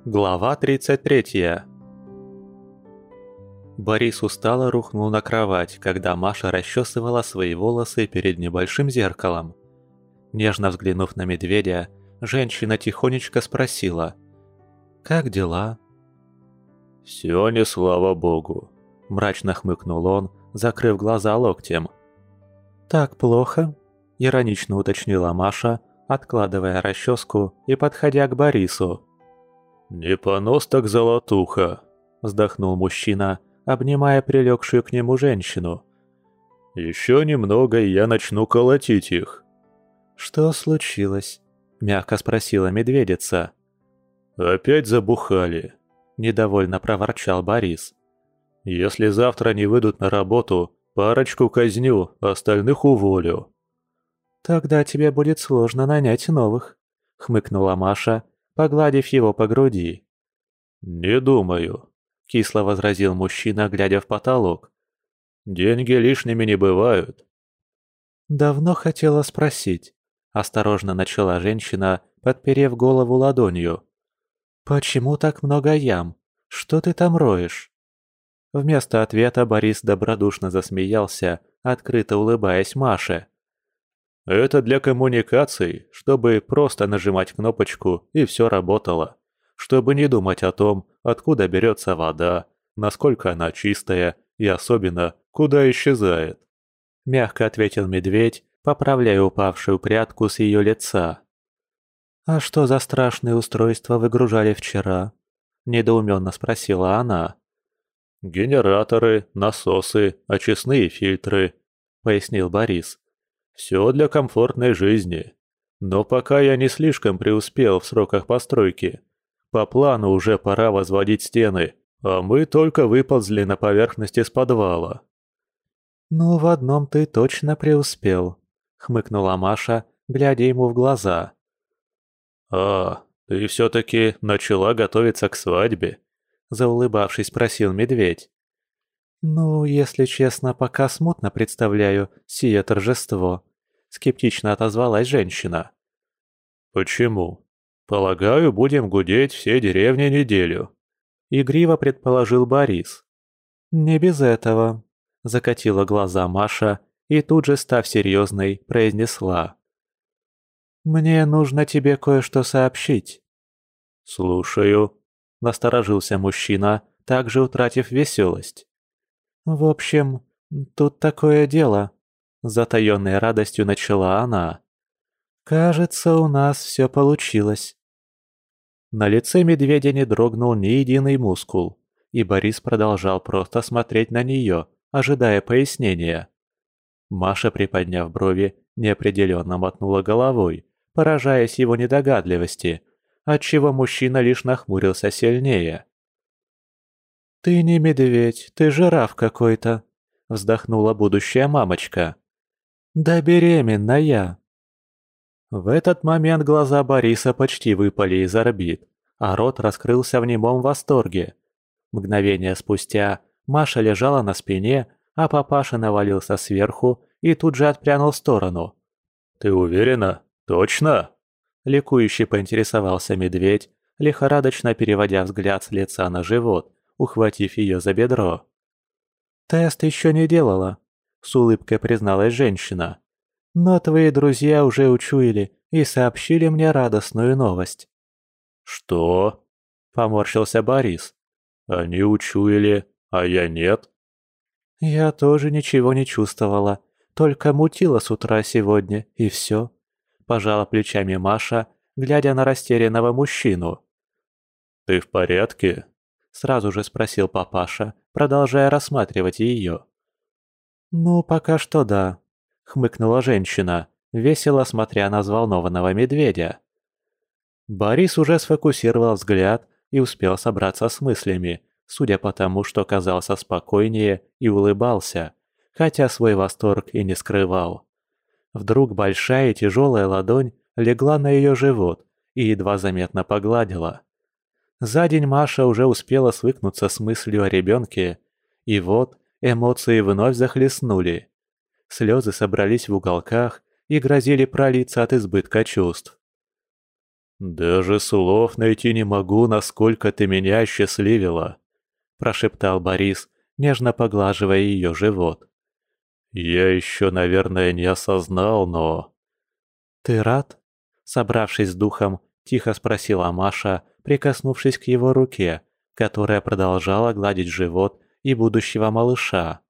Глава 33. Борис устало рухнул на кровать, когда Маша расчесывала свои волосы перед небольшим зеркалом. Нежно взглянув на медведя, женщина тихонечко спросила: «Как дела?» «Всё не слава богу», – мрачно хмыкнул он, закрыв глаза локтем. «Так плохо?» – иронично уточнила Маша, откладывая расческу и подходя к Борису. «Не понос так золотуха», – вздохнул мужчина, обнимая прилегшую к нему женщину. «Еще немного, и я начну колотить их». «Что случилось?» – мягко спросила медведица. «Опять забухали», – недовольно проворчал Борис. «Если завтра не выйдут на работу, парочку казню, остальных уволю». «Тогда тебе будет сложно нанять новых», – хмыкнула Маша, погладив его по груди. «Не думаю», – кисло возразил мужчина, глядя в потолок. «Деньги лишними не бывают». «Давно хотела спросить», – осторожно начала женщина, подперев голову ладонью. «Почему так много ям? Что ты там роешь?» Вместо ответа Борис добродушно засмеялся, открыто улыбаясь Маше. «Это для коммуникаций, чтобы просто нажимать кнопочку, и все работало. Чтобы не думать о том, откуда берется вода, насколько она чистая и особенно, куда исчезает». Мягко ответил медведь, поправляя упавшую прядку с ее лица. «А что за страшные устройства выгружали вчера?» – недоуменно спросила она. «Генераторы, насосы, очистные фильтры», – пояснил Борис. «Все для комфортной жизни. Но пока я не слишком преуспел в сроках постройки. По плану уже пора возводить стены, а мы только выползли на поверхность из подвала». «Ну, в одном ты точно преуспел», — хмыкнула Маша, глядя ему в глаза. «А, ты все-таки начала готовиться к свадьбе?» — заулыбавшись, спросил медведь. «Ну, если честно, пока смутно представляю сие торжество», — скептично отозвалась женщина. «Почему? Полагаю, будем гудеть все деревни неделю», — игриво предположил Борис. «Не без этого», — закатила глаза Маша и тут же, став серьезной, произнесла. «Мне нужно тебе кое-что сообщить». «Слушаю», — насторожился мужчина, также утратив веселость. «В общем, тут такое дело», — с затаённой радостью начала она. «Кажется, у нас все получилось». На лице медведя не дрогнул ни единый мускул, и Борис продолжал просто смотреть на нее, ожидая пояснения. Маша, приподняв брови, неопределенно мотнула головой, поражаясь его недогадливости, отчего мужчина лишь нахмурился сильнее. «Ты не медведь, ты жираф какой-то», — вздохнула будущая мамочка. «Да беременная». В этот момент глаза Бориса почти выпали из орбит, а рот раскрылся в немом восторге. Мгновение спустя Маша лежала на спине, а папаша навалился сверху и тут же отпрянул в сторону. «Ты уверена? Точно?» — ликующе поинтересовался медведь, лихорадочно переводя взгляд с лица на живот, ухватив ее за бедро. «Тест еще не делала», — с улыбкой призналась женщина. «Но твои друзья уже учуяли и сообщили мне радостную новость». «Что?» — поморщился Борис. «Они учуяли, а я нет?» «Я тоже ничего не чувствовала, только мутила с утра сегодня, и все», — пожала плечами Маша, глядя на растерянного мужчину. «Ты в порядке?» — сразу же спросил папаша, продолжая рассматривать ее. «Ну, пока что да», — хмыкнула женщина, весело смотря на взволнованного медведя. Борис уже сфокусировал взгляд и успел собраться с мыслями, судя по тому, что казался спокойнее и улыбался, хотя свой восторг и не скрывал. Вдруг большая и тяжелая ладонь легла на ее живот и едва заметно погладила. За день Маша уже успела свыкнуться с мыслью о ребенке, и вот эмоции вновь захлестнули. Слезы собрались в уголках и грозили пролиться от избытка чувств. «Даже слов найти не могу, насколько ты меня счастливила», – прошептал Борис, нежно поглаживая ее живот. «Я еще, наверное, не осознал, но...» «Ты рад?» – собравшись с духом, тихо спросила Маша, прикоснувшись к его руке, которая продолжала гладить живот и будущего малыша.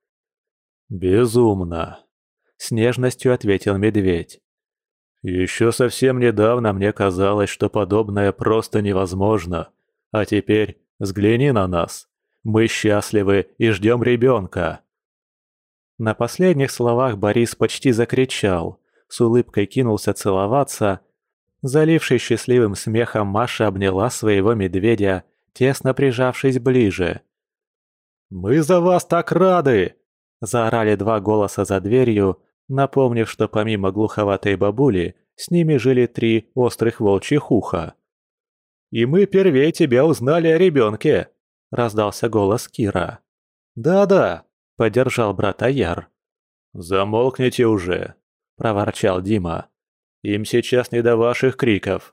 «Безумно!» – с нежностью ответил медведь. «Еще совсем недавно мне казалось, что подобное просто невозможно. А теперь взгляни на нас. Мы счастливы и ждем ребенка». На последних словах Борис почти закричал, с улыбкой кинулся целоваться. Залившись счастливым смехом, Маша обняла своего медведя, тесно прижавшись ближе. «Мы за вас так рады!» – заорали два голоса за дверью, напомнив, что помимо глуховатой бабули, с ними жили три острых волчьих уха. «И мы первее тебя узнали о ребенке!» – раздался голос Кира. «Да-да!» – поддержал брат Аяр. «Замолкните уже!» – проворчал Дима. «Им сейчас не до ваших криков!»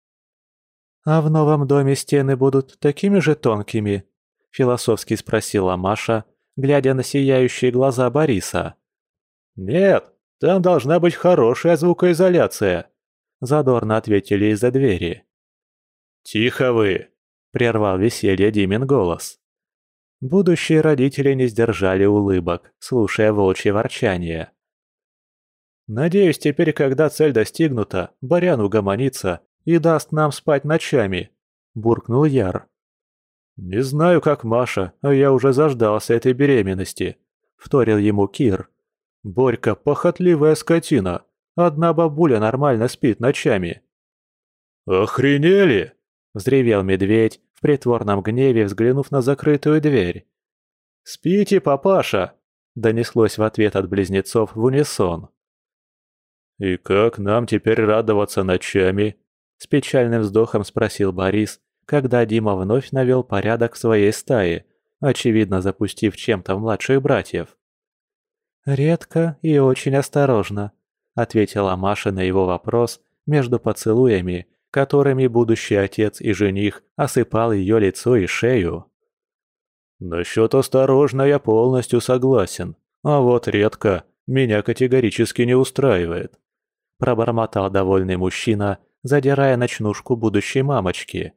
«А в новом доме стены будут такими же тонкими?» – философски спросила Маша, глядя на сияющие глаза Бориса. «Нет, там должна быть хорошая звукоизоляция», – задорно ответили из-за двери. «Тихо вы!» – прервал веселье Димин голос. Будущие родители не сдержали улыбок, слушая волчье ворчание. «Надеюсь, теперь, когда цель достигнута, Барян угомонится и даст нам спать ночами», – буркнул Яр. «Не знаю, как Маша, а я уже заждался этой беременности», – вторил ему Кир. «Борька – похотливая скотина. Одна бабуля нормально спит ночами». «Охренели!» – взревел медведь, в притворном гневе взглянув на закрытую дверь. «Спите, папаша!» – донеслось в ответ от близнецов в унисон. «И как нам теперь радоваться ночами?» – с печальным вздохом спросил Борис, когда Дима вновь навел порядок в своей стае, очевидно запустив чем-то младших братьев. «Редко и очень осторожно», – ответила Маша на его вопрос между поцелуями, которыми будущий отец и жених осыпал ее лицо и шею. «Насчет осторожно я полностью согласен, а вот редко меня категорически не устраивает», – пробормотал довольный мужчина, задирая ночнушку будущей мамочки.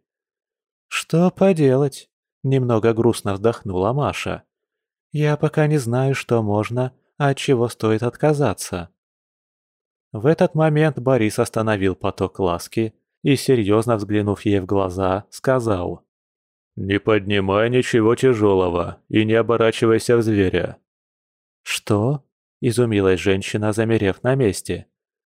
«Что поделать?» – немного грустно вздохнула Маша. «Я пока не знаю, что можно, а от чего стоит отказаться». В этот момент Борис остановил поток ласки и, серьезно взглянув ей в глаза, сказал: «Не поднимай ничего тяжелого и не оборачивайся в зверя». «Что?» – изумилась женщина, замерев на месте.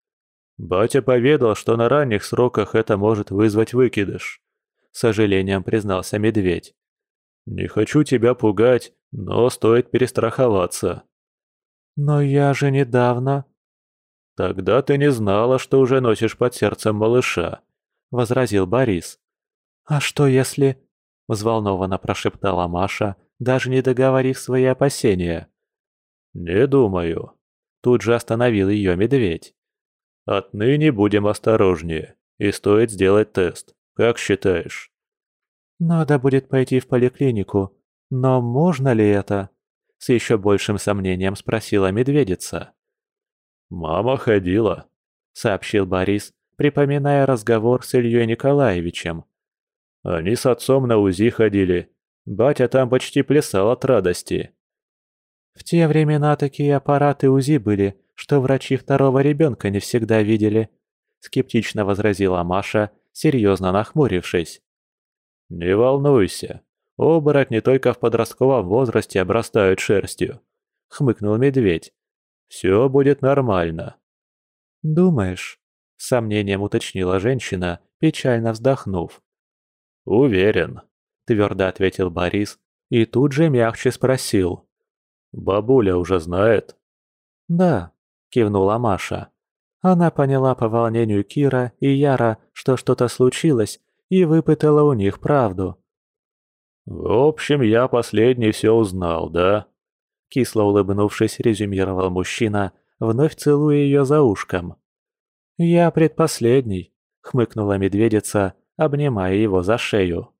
«Батя поведал, что на ранних сроках это может вызвать выкидыш», – с сожалением признался медведь. «Не хочу тебя пугать, но стоит перестраховаться». «Но я же недавно...» «Тогда ты не знала, что уже носишь под сердцем малыша», – возразил Борис. «А что если...» – взволнованно прошептала Маша, даже не договорив свои опасения. «Не думаю», – тут же остановил ее медведь. «Отныне будем осторожнее, и стоит сделать тест. Как считаешь?» «Надо будет пойти в поликлинику. Но можно ли это?» – с еще большим сомнением спросила медведица. «Мама ходила», – сообщил Борис, припоминая разговор с Ильей Николаевичем. «Они с отцом на УЗИ ходили. Батя там почти плясал от радости». «В те времена такие аппараты УЗИ были, что врачи второго ребенка не всегда видели», – скептично возразила Маша, серьезно нахмурившись. «Не волнуйся, оборотни только в подростковом возрасте обрастают шерстью», – хмыкнул медведь. «Все будет нормально». «Думаешь?» – с сомнением уточнила женщина, печально вздохнув. «Уверен», – твердо ответил Борис и тут же мягче спросил. «Бабуля уже знает?» «Да», – кивнула Маша. Она поняла по волнению Кира и Яра, что что-то случилось, и выпытала у них правду. «В общем, я последний все узнал, да?» Кисло улыбнувшись, резюмировал мужчина, вновь целуя ее за ушком. «Я предпоследний», — хмыкнула медведица, обнимая его за шею.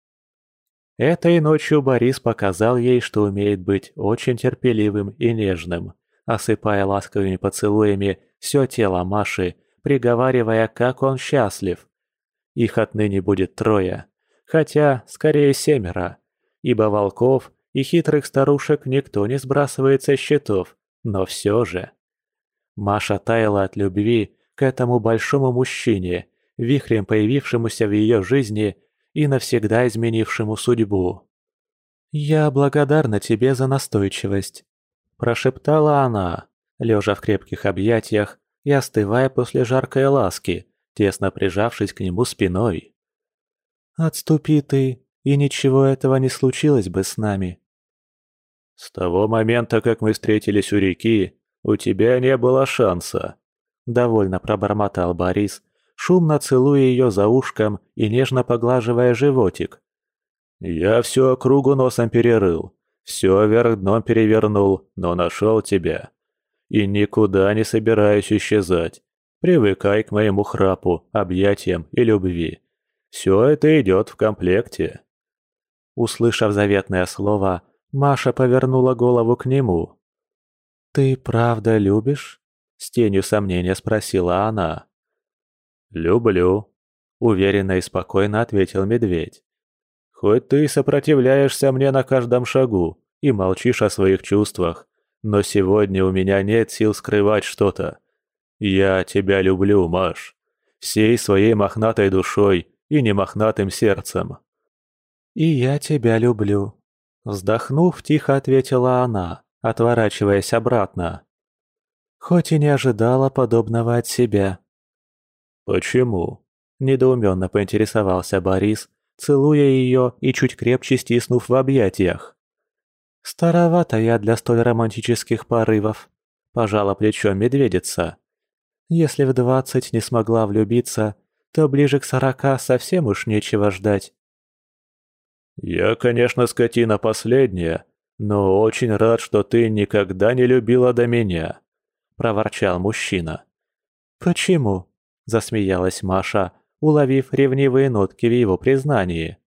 Этой ночью Борис показал ей, что умеет быть очень терпеливым и нежным, осыпая ласковыми поцелуями все тело Маши, приговаривая, как он счастлив. Их отныне будет 3, хотя, скорее 7, ибо волков и хитрых старушек никто не сбрасывает со счетов, но все же. Маша таяла от любви к этому большому мужчине, вихрем появившемуся в ее жизни и навсегда изменившему судьбу. «Я благодарна тебе за настойчивость», – прошептала она, лежа в крепких объятиях и остывая после жаркой ласки, тесно прижавшись к нему спиной. «Отступи ты, и ничего этого не случилось бы с нами». «С того момента, как мы встретились у реки, у тебя не было шанса», – довольно пробормотал Борис, шумно целуя ее за ушком и нежно поглаживая животик. «Я всю округу носом перерыл, все вверх дном перевернул, но нашел тебя. И никуда не собираюсь исчезать. Привыкай к моему храпу, объятиям и любви. Все это идет в комплекте». Услышав заветное слово, Маша повернула голову к нему. «Ты правда любишь?» – с тенью сомнения спросила она. «Люблю», – уверенно и спокойно ответил медведь. «Хоть ты и сопротивляешься мне на каждом шагу и молчишь о своих чувствах, но сегодня у меня нет сил скрывать что-то. Я тебя люблю, Маш, всей своей мохнатой душой и немохнатым сердцем». «И я тебя люблю», – вздохнув, тихо ответила она, отворачиваясь обратно. «Хоть и не ожидала подобного от себя». «Почему?» – недоуменно поинтересовался Борис, целуя ее и чуть крепче стиснув в объятиях. «Старовата я для столь романтических порывов», – пожала плечом медведица. «Если в 20 не смогла влюбиться, то ближе к 40 совсем уж нечего ждать». «Я, конечно, скотина последняя, но очень рад, что ты никогда не любила до меня», – проворчал мужчина. «Почему?» – засмеялась Маша, уловив ревнивые нотки в его признании.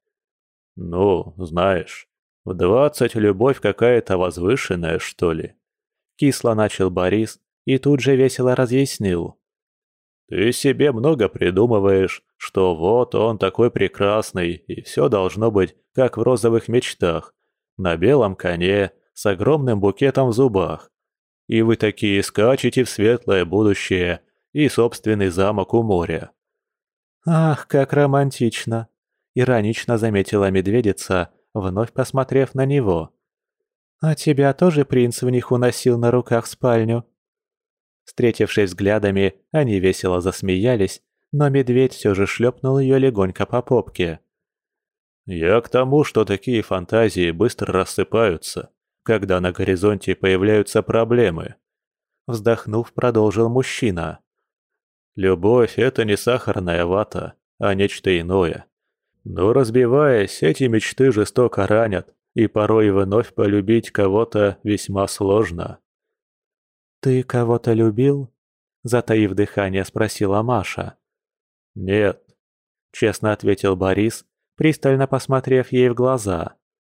«Ну, знаешь, в 20 любовь какая-то возвышенная, что ли?» Кисло начал Борис и тут же весело разъяснил. «Ты себе много придумываешь, что вот он такой прекрасный, и все должно быть, как в розовых мечтах, на белом коне, с огромным букетом в зубах. И вы такие скачете в светлое будущее и собственный замок у моря». «Ах, как романтично!» – иронично заметила медведица, вновь посмотрев на него. «А тебя тоже принц в них уносил на руках в спальню?» Встретившись взглядами, они весело засмеялись, но медведь все же шлепнул ее легонько по попке. «Я к тому, что такие фантазии быстро рассыпаются, когда на горизонте появляются проблемы», — вздохнув, продолжил мужчина. «Любовь — это не сахарная вата, а нечто иное. Но разбиваясь, эти мечты жестоко ранят, и порой вновь полюбить кого-то весьма сложно». «Ты кого-то любил?» – затаив дыхание, спросила Маша. «Нет», — честно ответил Борис, пристально посмотрев ей в глаза.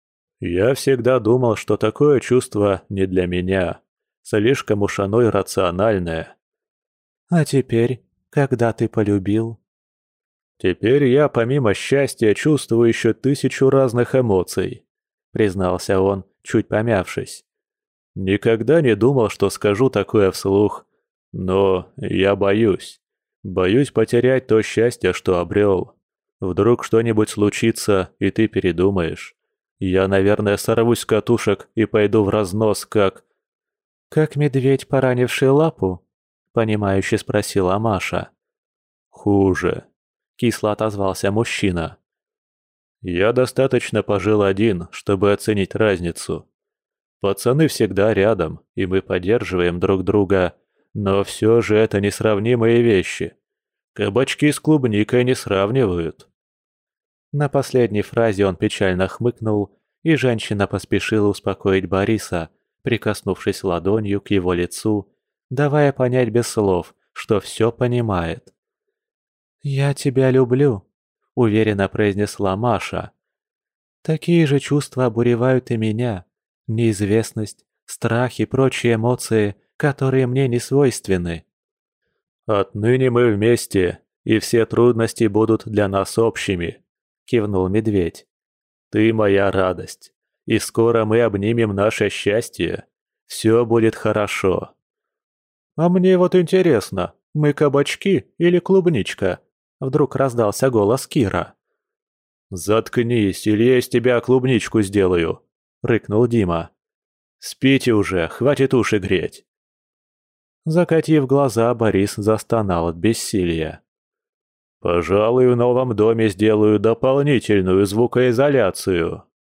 «Я всегда думал, что такое чувство не для меня, слишком уж оно иррациональное». «А теперь, когда ты полюбил?» «Теперь я, помимо счастья, чувствую еще 1000 разных эмоций», — признался он, чуть помявшись. «Никогда не думал, что скажу такое вслух, но я боюсь. Боюсь потерять то счастье, что обрел. Вдруг что-нибудь случится, и ты передумаешь. Я, наверное, сорвусь с катушек и пойду в разнос, как...» «Как медведь, поранивший лапу?» – понимающе спросила Маша. «Хуже», — кисло отозвался мужчина. «Я достаточно пожил один, чтобы оценить разницу. Пацаны всегда рядом, и мы поддерживаем друг друга, но все же это несравнимые вещи. Кабачки с клубникой не сравнивают». На последней фразе он печально хмыкнул, и женщина поспешила успокоить Бориса, прикоснувшись ладонью к его лицу, давая понять без слов, что все понимает. «Я тебя люблю», — уверенно произнесла Маша. «Такие же чувства обуревают и меня. Неизвестность, страх и прочие эмоции, которые мне не свойственны». «Отныне мы вместе, и все трудности будут для нас общими», — кивнул медведь. «Ты моя радость, и скоро мы обнимем наше счастье. Все будет хорошо». «А мне вот интересно, мы кабачки или клубничка?» Вдруг раздался голос Кира. «Заткнись, или я из тебя клубничку сделаю», — рыкнул Дима. «Спите уже, хватит уши греть». Закатив глаза, Борис застонал от бессилия. «Пожалуй, в новом доме сделаю дополнительную звукоизоляцию»,